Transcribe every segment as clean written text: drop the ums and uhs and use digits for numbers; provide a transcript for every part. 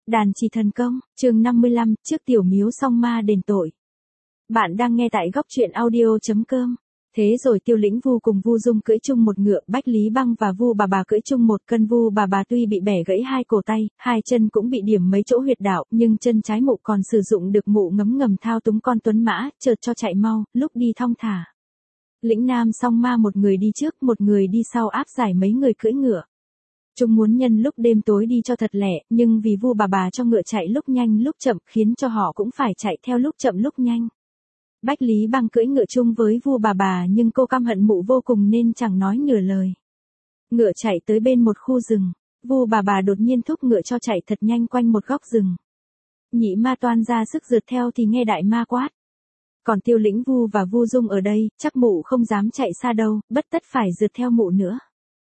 Đàn chỉ thần công, chương 55, trước tiểu miếu song ma đền tội. Bạn đang nghe tại góc truyện audio.com. Thế rồi Tiêu Lĩnh Vu cùng Vu Dung cưỡi chung một ngựa, Bách Lý Băng và Vu bà bà cưỡi chung một cân. Vu bà bà tuy bị bẻ gãy hai cổ tay, hai chân cũng bị điểm mấy chỗ huyệt đạo, nhưng chân trái mụ còn sử dụng được mụ ngấm ngầm thao túng con tuấn mã, chợt cho chạy mau, lúc đi thong thả. Lĩnh Nam song ma một người đi trước, một người đi sau áp giải mấy người cưỡi ngựa. Chúng muốn nhân lúc đêm tối đi cho thật lẹ, nhưng vì Vu bà bà cho ngựa chạy lúc nhanh lúc chậm, khiến cho họ cũng phải chạy theo lúc chậm lúc nhanh. Bách Lý Băng cưỡi ngựa chung với Vu bà bà, nhưng cô căm hận mụ vô cùng nên chẳng nói nửa lời. Ngựa chạy tới bên một khu rừng, Vu bà bà đột nhiên thúc ngựa cho chạy thật nhanh quanh một góc rừng. Nhị ma toan ra sức rượt theo thì nghe đại ma quát. Còn Tiêu Lĩnh Vu và Vu Dung ở đây, chắc mụ không dám chạy xa đâu, bất tất phải rượt theo mụ nữa.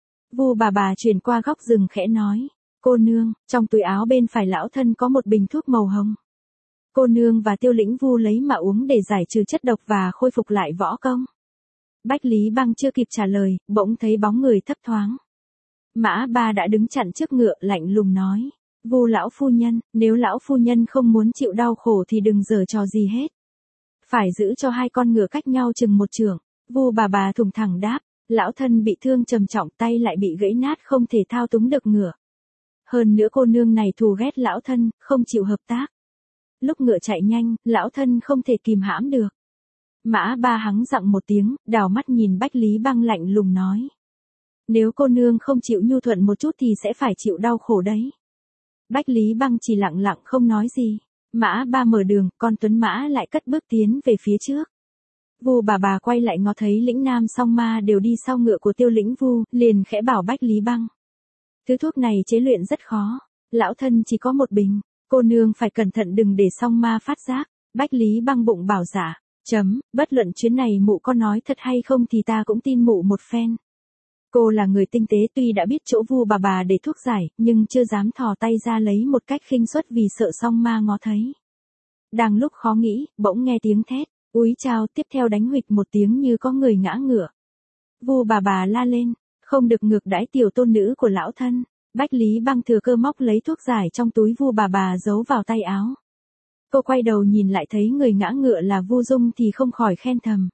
Vu bà bà chuyển qua góc rừng khẽ nói, cô nương, trong túi áo bên phải lão thân có một bình thuốc màu hồng. Cô nương và Tiêu Lĩnh Vu lấy mà uống để giải trừ chất độc và khôi phục lại võ công. Bách Lý Băng chưa kịp trả lời, bỗng thấy bóng người thấp thoáng. Mã Ba đã đứng chặn trước ngựa, lạnh lùng nói, Vu lão phu nhân, nếu lão phu nhân không muốn chịu đau khổ thì đừng giở trò gì hết. Phải giữ cho hai con ngựa cách nhau chừng một chưởng. Vu bà bà thùng thẳng đáp, lão thân bị thương trầm trọng, tay lại bị gãy nát, không thể thao túng được ngựa. Hơn nữa cô nương này thù ghét lão thân, không chịu hợp tác. Lúc ngựa chạy nhanh, lão thân không thể kìm hãm được. Mã Ba hắng giọng một tiếng, đảo mắt nhìn Bách Lý Băng lạnh lùng nói. Nếu cô nương không chịu nhu thuận một chút thì sẽ phải chịu đau khổ đấy. Bách Lý Băng chỉ lặng lặng không nói gì. Mã Ba mở đường, con tuấn mã lại cất bước tiến về phía trước. Vu bà bà quay lại ngó thấy Lĩnh Nam song ma đều đi sau ngựa của Tiêu Lĩnh Vu, liền khẽ bảo Bách Lý Băng. Thứ thuốc này chế luyện rất khó, lão thân chỉ có một bình, cô nương phải cẩn thận đừng để song ma phát giác. Bách Lý Băng bụng bảo dạ, bất luận chuyến này mụ có nói thật hay không thì ta cũng tin mụ một phen. Cô là người tinh tế, tuy đã biết chỗ Vu bà bà để thuốc giải, nhưng chưa dám thò tay ra lấy một cách khinh suất vì sợ song ma ngó thấy. Đang lúc khó nghĩ, bỗng nghe tiếng thét, úi chao, tiếp theo đánh huỵch một tiếng như có người ngã ngựa. Vu bà bà la lên, không được ngược đãi tiểu tôn nữ của lão thân. Bách Lý Băng thừa cơ móc lấy thuốc giải trong túi Vu bà bà giấu vào tay áo. Cô quay đầu nhìn lại thấy người ngã ngựa là Vu Dung thì không khỏi khen thầm.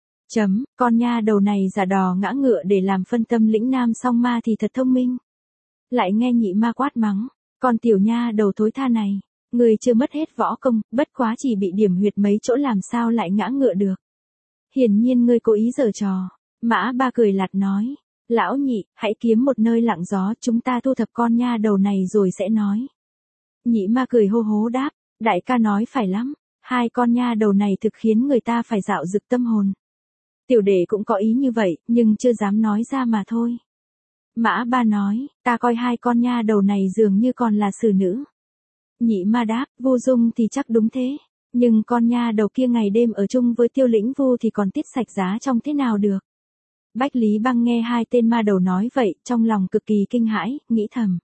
Con nha đầu này giả đò ngã ngựa để làm phân tâm Lĩnh Nam song ma thì thật thông minh. Lại nghe nhị ma quát mắng, con tiểu nha đầu thối tha này, người chưa mất hết võ công, bất quá chỉ bị điểm huyệt mấy chỗ làm sao lại ngã ngựa được. Hiển nhiên ngươi cố ý giở trò. Mã Ba cười lạt nói, lão nhị, hãy kiếm một nơi lặng gió, chúng ta thu thập con nha đầu này rồi sẽ nói. Nhị ma cười hô hố đáp, đại ca nói phải lắm, hai con nha đầu này thực khiến người ta phải dạo dực tâm hồn. Tiểu đệ cũng có ý như vậy, nhưng chưa dám nói ra mà thôi. Mã Ba nói, ta coi hai con nha đầu này dường như còn là xử nữ. Nhị ma đáp, Vu Dung thì chắc đúng thế, nhưng con nha đầu kia ngày đêm ở chung với Tiêu Lĩnh Vu thì còn tiết sạch giá trong thế nào được. Bách Lý Băng nghe hai tên ma đầu nói vậy, trong lòng cực kỳ kinh hãi, nghĩ thầm.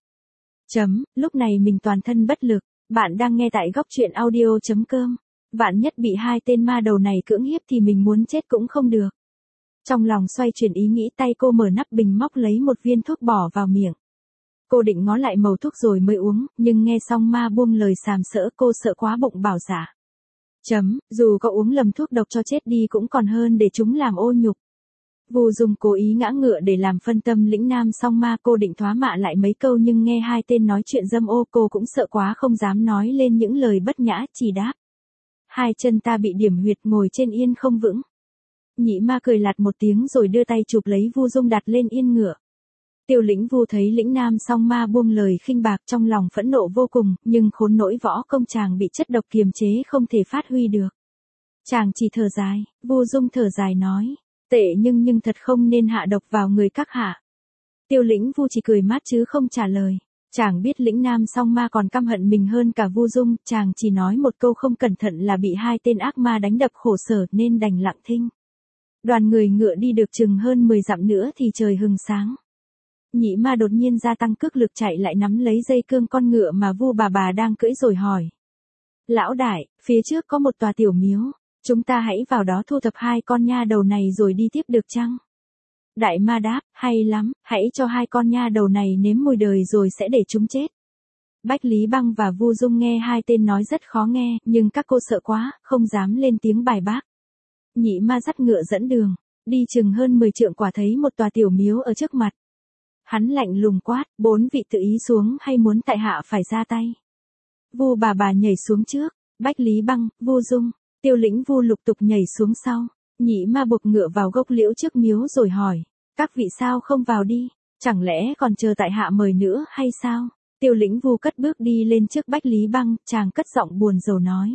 Lúc này mình toàn thân bất lực, bạn đang nghe tại góc truyện audio.com. Vạn nhất bị hai tên ma đầu này cưỡng hiếp thì mình muốn chết cũng không được. Trong lòng xoay chuyển ý nghĩ, tay cô mở nắp bình móc lấy một viên thuốc bỏ vào miệng. Cô định ngó lại màu thuốc rồi mới uống, nhưng nghe xong ma buông lời sàm sỡ, cô sợ quá bụng bảo dạ. Dù có uống lầm thuốc độc cho chết đi cũng còn hơn để chúng làm ô nhục. Vu Dung cố ý ngã ngựa để làm phân tâm Lĩnh Nam song ma, cô định thoá mạ lại mấy câu nhưng nghe hai tên nói chuyện dâm ô, cô cũng sợ quá không dám nói lên những lời bất nhã, chỉ đáp. Hai chân ta bị điểm huyệt, ngồi trên yên không vững. Nhị ma cười lạt một tiếng rồi đưa tay chụp lấy Vu Dung đặt lên yên ngựa. Tiêu Lĩnh Vu thấy Lĩnh Nam song ma buông lời khinh bạc trong lòng phẫn nộ vô cùng, nhưng khốn nỗi võ công chàng bị chất độc kiềm chế không thể phát huy được. Chàng chỉ thở dài, Vu Dung thở dài nói, tệ nhưng thật không nên hạ độc vào người các hạ. Tiêu Lĩnh Vu chỉ cười mát chứ không trả lời. Chàng biết Lĩnh Nam song ma còn căm hận mình hơn cả Vu Dung, chàng chỉ nói một câu không cẩn thận là bị hai tên ác ma đánh đập khổ sở nên đành lặng thinh. Đoàn người ngựa đi được chừng hơn 10 dặm nữa thì trời hừng sáng. Nhị ma đột nhiên gia tăng cước lực chạy lại nắm lấy dây cương con ngựa mà Vu bà bà đang cưỡi rồi hỏi. Lão đại, phía trước có một tòa tiểu miếu, chúng ta hãy vào đó thu thập hai con nha đầu này rồi đi tiếp được chăng? Đại ma đáp, hay lắm, hãy cho hai con nha đầu này nếm mùi đời rồi sẽ để chúng chết. Bách Lý Băng và Vu Dung nghe hai tên nói rất khó nghe, nhưng các cô sợ quá, không dám lên tiếng bài bác. Nhị ma dắt ngựa dẫn đường, đi chừng hơn 10 trượng quả thấy một tòa tiểu miếu ở trước mặt. Hắn lạnh lùng quát, 4 vị tự ý xuống hay muốn tại hạ phải ra tay. Vu bà nhảy xuống trước, Bách Lý Băng, Vu Dung, Tiêu Lĩnh Vu lục tục nhảy xuống sau. Nhị ma buộc ngựa vào gốc liễu trước miếu rồi hỏi, các vị sao không vào đi, chẳng lẽ còn chờ tại hạ mời nữa hay sao? Tiêu Lĩnh Vu cất bước đi lên trước Bách Lý Băng, chàng cất giọng buồn rầu nói.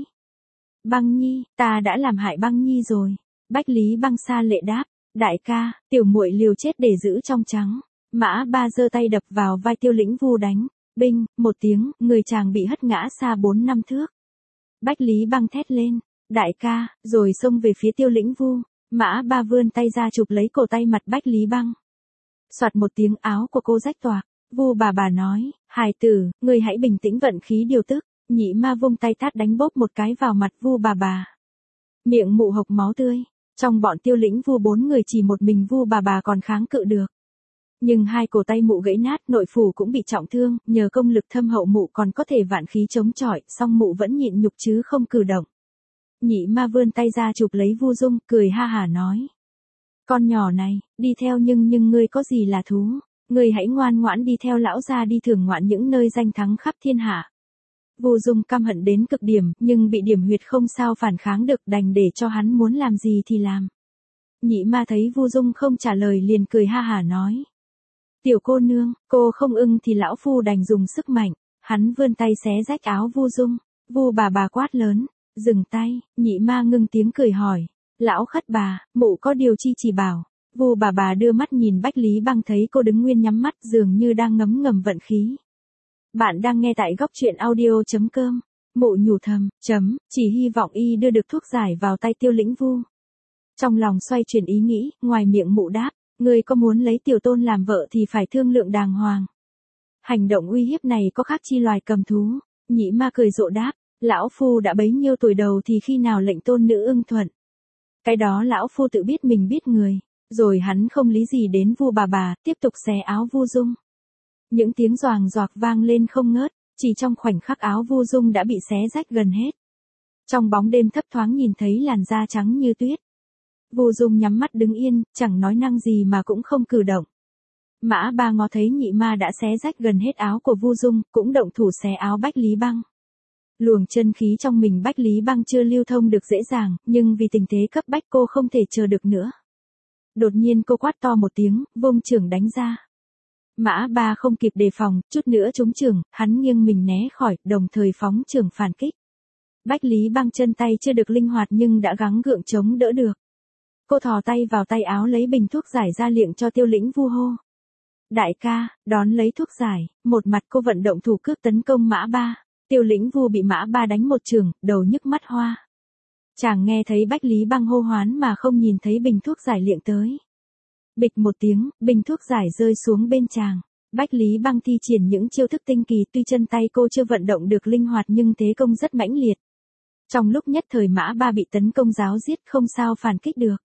Băng Nhi, ta đã làm hại Băng Nhi rồi. Bách Lý Băng xa lệ đáp, đại ca, tiểu muội liều chết để giữ trong trắng. Mã Ba giơ tay đập vào vai Tiêu Lĩnh Vu đánh, binh, một tiếng, người chàng bị hất ngã xa 4 năm thước. Bách Lý Băng thét lên, đại ca, rồi xông về phía Tiêu Lĩnh Vu. Mã Ba vươn tay ra chụp lấy cổ tay mặt Bách Lý Băng. Soạt một tiếng, áo của cô rách toạc. Vu bà nói, hài tử, người hãy bình tĩnh vận khí điều tức. Nhị ma vung tay tát đánh bốp một cái vào mặt Vu bà. Miệng mụ hộc máu tươi. Trong bọn Tiêu Lĩnh Vu 4 người chỉ một mình Vu bà còn kháng cự được. Nhưng hai cổ tay mụ gãy nát, nội phủ cũng bị trọng thương, nhờ công lực thâm hậu mụ còn có thể vạn khí chống chọi, song mụ vẫn nhịn nhục chứ không cử động. Nhị ma vươn tay ra chụp lấy Vu Dung, cười ha hả nói. Con nhỏ này, đi theo nhưng ngươi có gì là thú, ngươi hãy ngoan ngoãn đi theo lão gia đi thưởng ngoạn những nơi danh thắng khắp thiên hạ. Vu Dung căm hận đến cực điểm, nhưng bị điểm huyệt không sao phản kháng được, đành để cho hắn muốn làm gì thì làm. Nhị ma thấy Vu Dung không trả lời liền cười ha hả nói. Tiểu cô nương, cô không ưng thì lão phu đành dùng sức mạnh. Hắn vươn tay xé rách áo Vu Dung. Vu bà quát lớn, dừng tay. Nhị ma ngưng tiếng cười hỏi, lão khất bà, mụ có điều chi chỉ bảo. Vu bà đưa mắt nhìn Bách Lý Băng thấy cô đứng nguyên nhắm mắt dường như đang ngấm ngầm vận khí. Bạn đang nghe tại góc truyện audio.com. Mụ nhủ thầm, chỉ hy vọng y đưa được thuốc giải vào tay Tiêu Lĩnh Vu. Trong lòng xoay chuyển ý nghĩ, ngoài miệng mụ đáp, ngươi có muốn lấy tiểu tôn làm vợ thì phải thương lượng đàng hoàng. Hành động uy hiếp này có khác chi loài cầm thú. Nhị ma cười rộ đáp, lão phu đã bấy nhiêu tuổi đầu thì khi nào lệnh tôn nữ ưng thuận. Cái đó lão phu tự biết mình biết người. Rồi hắn không lý gì đến Vu bà, tiếp tục xé áo Vu Dung. Những tiếng xoàng xoạc vang lên không ngớt, chỉ trong khoảnh khắc áo Vu Dung đã bị xé rách gần hết. Trong bóng đêm thấp thoáng nhìn thấy làn da trắng như tuyết. Vu Dung nhắm mắt đứng yên, chẳng nói năng gì mà cũng không cử động. Mã Ba ngó thấy nhị ma đã xé rách gần hết áo của Vu Dung, cũng động thủ xé áo Bách Lý Băng. Luồng chân khí trong mình Bách Lý Băng chưa lưu thông được dễ dàng, nhưng vì tình thế cấp bách cô không thể chờ được nữa. Đột nhiên cô quát to một tiếng, vung chưởng đánh ra. Mã Ba không kịp đề phòng, chút nữa trúng chưởng, hắn nghiêng mình né khỏi, đồng thời phóng chưởng phản kích. Bách Lý Băng chân tay chưa được linh hoạt nhưng đã gắng gượng chống đỡ được. Cô thò tay vào tay áo lấy bình thuốc giải ra liệng cho Tiêu Lĩnh Vu hô. Đại ca, đón lấy thuốc giải, một mặt cô vận động thủ cước tấn công Mã Ba. Tiêu Lĩnh Vu bị Mã Ba đánh một chưởng, đầu nhức mắt hoa. Chàng nghe thấy Bách Lý Băng hô hoán mà không nhìn thấy bình thuốc giải liệng tới. Bịch một tiếng, bình thuốc giải rơi xuống bên chàng. Bách Lý Băng thi triển những chiêu thức tinh kỳ, tuy chân tay cô chưa vận động được linh hoạt nhưng thế công rất mãnh liệt. Trong lúc nhất thời Mã Ba bị tấn công ráo riết không sao phản kích được.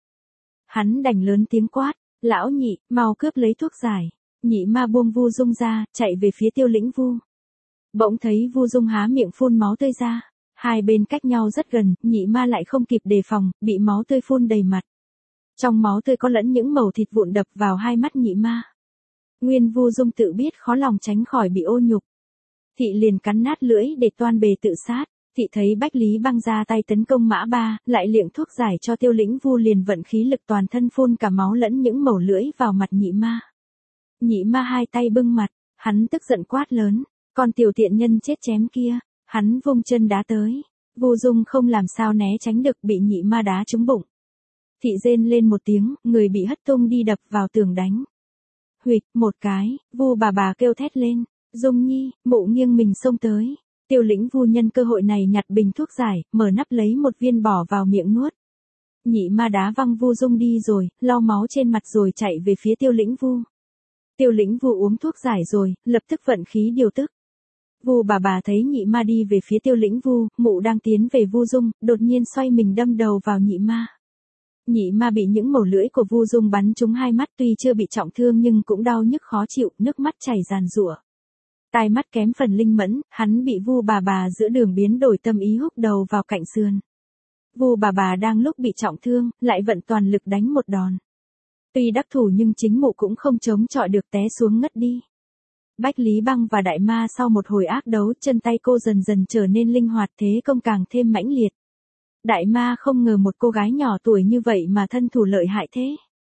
Hắn đành lớn tiếng quát, lão nhị, mau cướp lấy thuốc giải. Nhị ma buông Vu Dung ra, chạy về phía Tiêu Lĩnh Vu. Bỗng thấy Vu Dung há miệng phun máu tươi ra. Hai bên cách nhau rất gần, nhị ma lại không kịp đề phòng, bị máu tươi phun đầy mặt. Trong máu tươi có lẫn những mẩu thịt vụn đập vào hai mắt nhị ma. Nguyên Vu Dung tự biết khó lòng tránh khỏi bị ô nhục. Thị liền cắn nát lưỡi để toan bề tự sát. Thị thấy Bách Lý Băng ra tay tấn công Mã Ba, lại liệng thuốc giải cho Tiêu Lĩnh Vu liền vận khí lực toàn thân phun cả máu lẫn những mẩu lưỡi vào mặt nhị ma. Nhị ma hai tay bưng mặt, hắn tức giận quát lớn, con tiểu tiện nhân chết chém kia, hắn vung chân đá tới. Vu Dung không làm sao né tránh được, bị nhị ma đá trúng bụng. Thị rên lên một tiếng, người bị hất tung đi đập vào tường đánh. Huỵch, một cái, Vu bà kêu thét lên, Dung Nhi, mụ nghiêng mình xông tới. Tiêu Lĩnh Vu nhân cơ hội này nhặt bình thuốc giải, mở nắp lấy một viên bỏ vào miệng nuốt. Nhị ma đá văng Vu Dung đi rồi, lau máu trên mặt rồi chạy về phía Tiêu Lĩnh Vu. Tiêu Lĩnh Vu uống thuốc giải rồi, lập tức vận khí điều tức. Vu bà thấy nhị ma đi về phía Tiêu Lĩnh Vu, mụ đang tiến về Vu Dung, đột nhiên xoay mình đâm đầu vào nhị ma. Nhị ma bị những mẩu lưỡi của Vu Dung bắn trúng hai mắt, tuy chưa bị trọng thương nhưng cũng đau nhức khó chịu, nước mắt chảy ràn rụa. Tai mắt kém phần linh mẫn, hắn bị Vu bà giữa đường biến đổi tâm ý húc đầu vào cạnh sườn. Vu bà đang lúc bị trọng thương, lại vận toàn lực đánh một đòn. Tuy đắc thủ nhưng chính mụ cũng không chống chọi được, té xuống ngất đi. Bách Lý Băng và Đại Ma sau một hồi ác đấu, chân tay cô dần dần trở nên linh hoạt, thế công càng thêm mãnh liệt. Đại Ma không ngờ một cô gái nhỏ tuổi như vậy mà thân thủ lợi hại thế.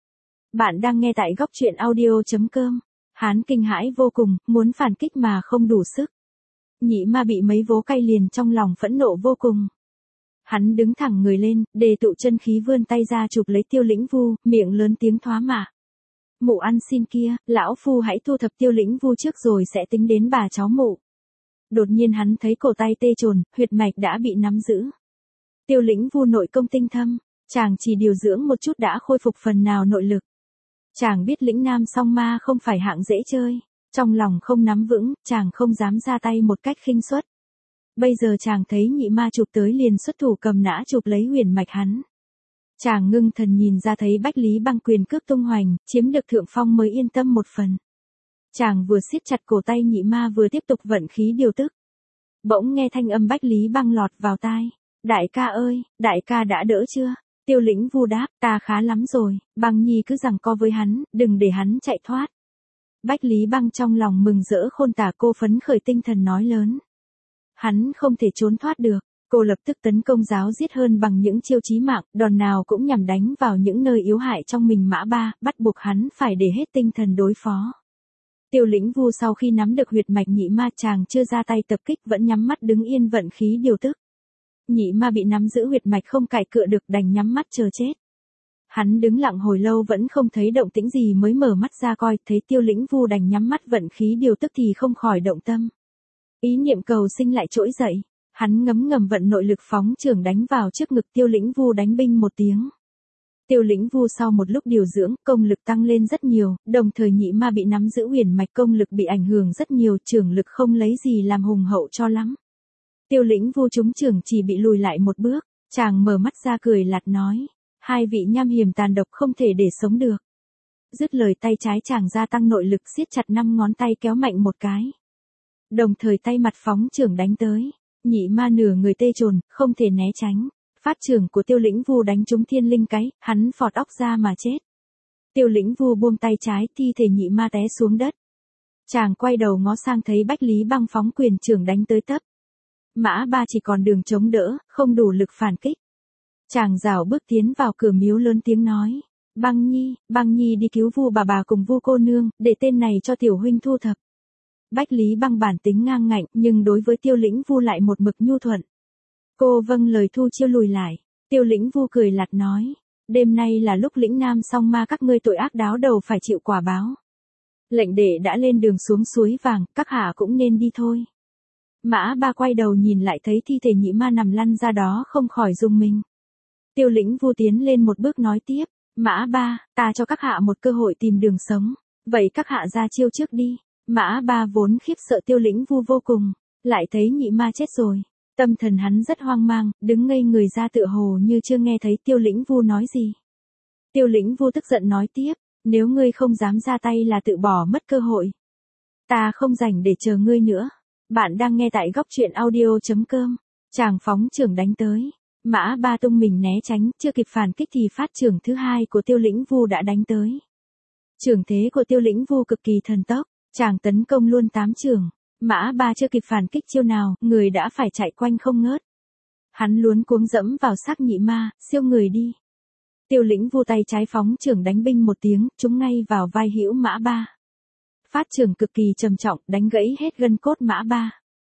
Bạn đang nghe tại góc truyện audio.com. Hắn kinh hãi vô cùng, muốn phản kích mà không đủ sức. Nhị Ma bị mấy vố cay liền, trong lòng phẫn nộ vô cùng. Hắn đứng thẳng người lên, đề tụ chân khí, vươn tay ra chụp lấy Tiêu Lĩnh Vu, miệng lớn tiếng thoá mạ. Mụ ăn xin kia, lão phu hãy thu thập Tiêu Lĩnh Vu trước rồi sẽ tính đến bà cháu mụ. Đột nhiên hắn thấy cổ tay tê chồn, huyệt mạch đã bị nắm giữ. Tiêu Lĩnh Vu nội công tinh thâm, chàng chỉ điều dưỡng một chút đã khôi phục phần nào nội lực. Chàng biết lĩnh nam song ma không phải hạng dễ chơi, trong lòng không nắm vững, chàng không dám ra tay một cách khinh suất. Bây giờ chàng thấy nhị ma chụp tới liền xuất thủ cầm nã chụp lấy huyền mạch hắn. Chàng ngưng thần nhìn ra thấy Bách Lý Băng quyền cước tung hoành, chiếm được thượng phong mới yên tâm một phần. Chàng vừa siết chặt cổ tay nhị ma vừa tiếp tục vận khí điều tức. Bỗng nghe thanh âm Bách Lý Băng lọt vào tai. Đại ca ơi, đại ca đã đỡ chưa? Tiêu Lĩnh Vu đáp, ta khá lắm rồi, Băng Nhi cứ giằng co với hắn, đừng để hắn chạy thoát. Bách Lý Băng trong lòng mừng rỡ khôn tả, cô phấn khởi tinh thần nói lớn. Hắn không thể trốn thoát được, cô lập tức tấn công giáo giết hơn bằng những chiêu chí mạng, đòn nào cũng nhằm đánh vào những nơi yếu hại trong mình Mã Ba, bắt buộc hắn phải để hết tinh thần đối phó. Tiêu Lĩnh Vu sau khi nắm được huyệt mạch nhị ma, chàng chưa ra tay tập kích, vẫn nhắm mắt đứng yên vận khí điều tức. Nhị ma bị nắm giữ huyệt mạch không cài cựa được, đành nhắm mắt chờ chết. Hắn đứng lặng hồi lâu vẫn không thấy động tĩnh gì mới mở mắt ra coi, thấy Tiêu Lĩnh Vu đành nhắm mắt vận khí điều tức thì không khỏi động tâm. Ý niệm cầu sinh lại trỗi dậy, hắn ngấm ngầm vận nội lực phóng chưởng đánh vào trước ngực Tiêu Lĩnh Vu, đánh binh một tiếng. Tiêu Lĩnh Vu sau một lúc điều dưỡng, công lực tăng lên rất nhiều, đồng thời nhị ma bị nắm giữ huyền mạch, công lực bị ảnh hưởng rất nhiều, chưởng lực không lấy gì làm hùng hậu cho lắm. Tiêu Lĩnh Vu trúng chưởng chỉ bị lùi lại một bước, chàng mở mắt ra cười lạt nói, hai vị nham hiểm tàn độc không thể để sống được. Dứt lời tay trái chàng gia tăng nội lực, siết chặt 5 ngón tay kéo mạnh một cái. Đồng thời tay mặt phóng chưởng đánh tới, nhị ma nửa người tê chồn, không thể né tránh. Phát chưởng của Tiêu Lĩnh Vu đánh trúng thiên linh cái, hắn phọt óc ra mà chết. Tiêu Lĩnh Vu buông tay trái, thi thể nhị ma té xuống đất. Chàng quay đầu ngó sang thấy Bách Lý Băng phóng quyền chưởng đánh tới tấp. Mã Ba chỉ còn đường chống đỡ, không đủ lực phản kích. Chàng rảo bước tiến vào cửa miếu lớn tiếng nói, Băng Nhi đi cứu Vu bà cùng Vu cô nương, để tên này cho tiểu huynh thu thập. Bách Lý Băng bản tính ngang ngạnh, nhưng đối với Tiêu Lĩnh Vu lại một mực nhu thuận. Cô vâng lời thu chiêu lùi lại. Tiêu Lĩnh Vu cười lạt nói, đêm nay là lúc lĩnh nam song ma các ngươi tội ác đáo đầu phải chịu quả báo. Lệnh đệ đã lên đường xuống suối vàng, các hạ cũng nên đi thôi. Mã Ba quay đầu nhìn lại thấy thi thể nhị ma nằm lăn ra đó, không khỏi rùng mình. Tiêu Lĩnh Vu tiến lên một bước nói tiếp, Mã Ba, ta cho các hạ một cơ hội tìm đường sống, vậy các hạ ra chiêu trước đi. Mã Ba vốn khiếp sợ Tiêu Lĩnh Vu vô cùng, lại thấy nhị ma chết rồi. Tâm thần hắn rất hoang mang, đứng ngây người ra tựa hồ như chưa nghe thấy Tiêu Lĩnh Vu nói gì. Tiêu Lĩnh Vu tức giận nói tiếp, nếu ngươi không dám ra tay là tự bỏ mất cơ hội. Ta không rảnh để chờ ngươi nữa. Bạn đang nghe tại góc truyện audio.com. Chàng phóng chưởng đánh tới. Mã Ba tung mình né tránh, chưa kịp phản kích thì phát chưởng thứ hai của Tiêu Lĩnh Vu đã đánh tới. Chưởng thế của Tiêu Lĩnh Vu cực kỳ thần tốc, chàng tấn công luôn 8 chưởng. Mã Ba chưa kịp phản kích chiêu nào, người đã phải chạy quanh không ngớt. Hắn luống cuống dẫm vào xác nhị ma, siêu người đi. Tiêu Lĩnh Vu tay trái phóng chưởng đánh binh một tiếng, trúng ngay vào vai hữu Mã Ba. Phát chưởng cực kỳ trầm trọng, đánh gãy hết gân cốt Mã Ba.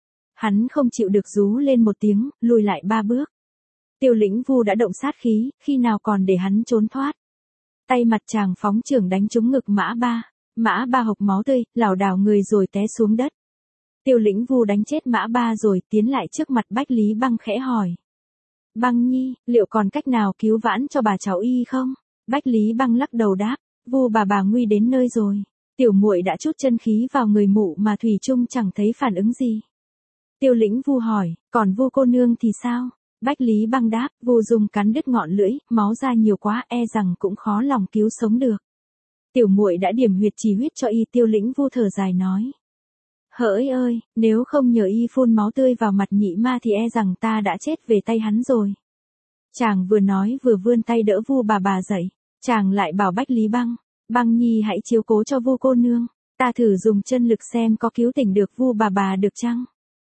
Hắn không chịu được rú lên một tiếng, lùi lại 3 bước. Tiêu Lĩnh Vu đã động sát khí, khi nào còn để hắn trốn thoát. Tay mặt chàng phóng chưởng đánh trúng ngực Mã Ba. Mã Ba hộc máu tươi, lảo đảo người rồi té xuống đất. Tiêu Lĩnh Vu đánh chết Mã Ba rồi tiến lại trước mặt Bách Lý Băng khẽ hỏi. Băng Nhi, liệu còn cách nào cứu vãn cho bà cháu y không? Bách Lý Băng lắc đầu đáp, Vu bà nguy đến nơi rồi. Tiểu muội đã trút chân khí vào người mụ mà thủy chung chẳng thấy phản ứng gì. Tiêu Lĩnh Vu hỏi, còn Vu cô nương thì sao? Bách Lý Băng đáp, Vu dùng cắn đứt ngọn lưỡi, máu ra nhiều quá, e rằng cũng khó lòng cứu sống được. Tiểu muội đã điểm huyệt chỉ huyết cho y. Tiêu Lĩnh Vu thở dài nói. Hỡi ơi, nếu không nhờ y phun máu tươi vào mặt nhị ma thì e rằng ta đã chết về tay hắn rồi. Chàng vừa nói vừa vươn tay đỡ Vu bà dậy. Chàng lại bảo Bách Lý Băng, Băng nhi hãy chiếu cố cho Vu cô nương. Ta thử dùng chân lực xem có cứu tỉnh được Vu bà được chăng?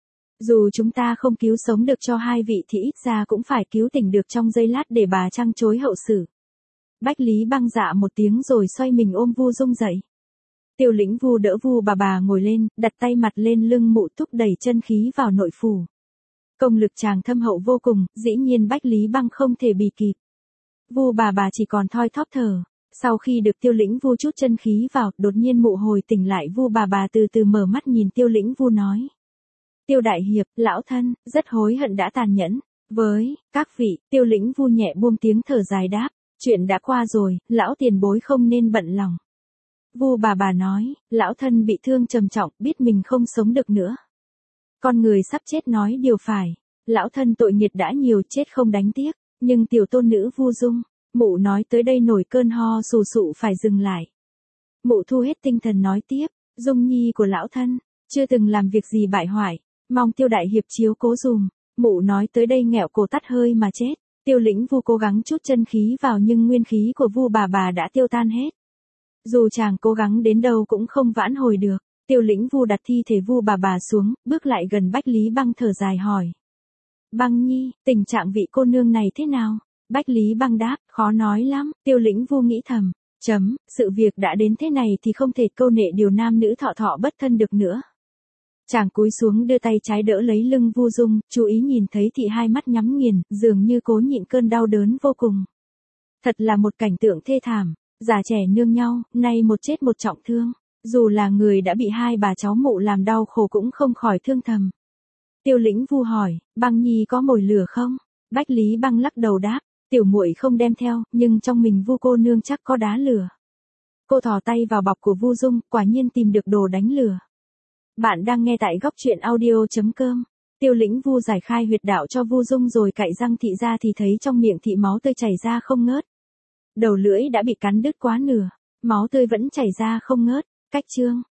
Dù chúng ta không cứu sống được cho hai vị thì ít ra cũng phải cứu tỉnh được trong giây lát để bà trăng chối hậu sự. Bách Lý Băng dạ một tiếng rồi xoay mình ôm Vu Dung dậy. Tiêu Lĩnh Vu đỡ Vu bà ngồi lên, đặt tay mặt lên lưng mụ thúc đẩy chân khí vào nội phủ. Công lực chàng thâm hậu vô cùng, dĩ nhiên Bách Lý Băng không thể bì kịp. Vu bà chỉ còn thoi thóp thở. Sau khi được Tiêu Lĩnh Vu chút chân khí vào, đột nhiên mụ hồi tỉnh lại. Vu bà từ từ mở mắt nhìn Tiêu Lĩnh Vu nói. Tiêu đại hiệp, lão thân, rất hối hận đã tàn nhẫn. Với các vị, Tiêu Lĩnh Vu nhẹ buông tiếng thở dài đáp. Chuyện đã qua rồi, lão tiền bối không nên bận lòng. Vu bà nói, lão thân bị thương trầm trọng, biết mình không sống được nữa. Con người sắp chết nói điều phải. Lão thân tội nghiệt đã nhiều, chết không đánh tiếc. Nhưng tiểu tôn nữ Vu Dung, mụ nói tới đây nổi cơn ho sù sụ phải dừng lại. Mụ thu hết tinh thần nói tiếp, Dung nhi của lão thân, chưa từng làm việc gì bại hoại, mong Tiêu đại hiệp chiếu cố dùm. Mụ nói tới đây nghẹo cổ tắt hơi mà chết. Tiêu Lĩnh Vu cố gắng chút chân khí vào nhưng nguyên khí của Vu bà đã tiêu tan hết. Dù chàng cố gắng đến đâu cũng không vãn hồi được. Tiêu Lĩnh Vu đặt thi thể Vu bà xuống, bước lại gần Bách Lý Băng thở dài hỏi. Băng nhi, tình trạng vị cô nương này thế nào? Bách Lý Băng đáp, khó nói lắm. Tiêu Lĩnh Vu nghĩ thầm, sự việc đã đến thế này thì không thể câu nệ điều nam nữ thọ bất thân được nữa. Chàng cúi xuống đưa tay trái đỡ lấy lưng Vu Dung, chú ý nhìn thấy thị hai mắt nhắm nghiền, dường như cố nhịn cơn đau đớn vô cùng. Thật là một cảnh tượng thê thảm, già trẻ nương nhau, nay một chết một trọng thương. Dù là người đã bị hai bà cháu mụ làm đau khổ cũng không khỏi thương thầm. Tiêu Lĩnh Vu hỏi, Băng nhi có mồi lửa không? Bách Lý Băng lắc đầu đáp, tiểu muội không đem theo, nhưng trong mình Vu cô nương chắc có đá lửa. Cô thò tay vào bọc của Vu Dung, quả nhiên tìm được đồ đánh lửa. Bạn đang nghe tại góc truyện audio.com. Tiêu Lĩnh Vu giải khai huyệt đạo cho Vu Dung rồi cạy răng thị ra thì thấy trong miệng thị máu tươi chảy ra không ngớt. Đầu lưỡi đã bị cắn đứt quá nửa, máu tươi vẫn chảy ra không ngớt. Cách chương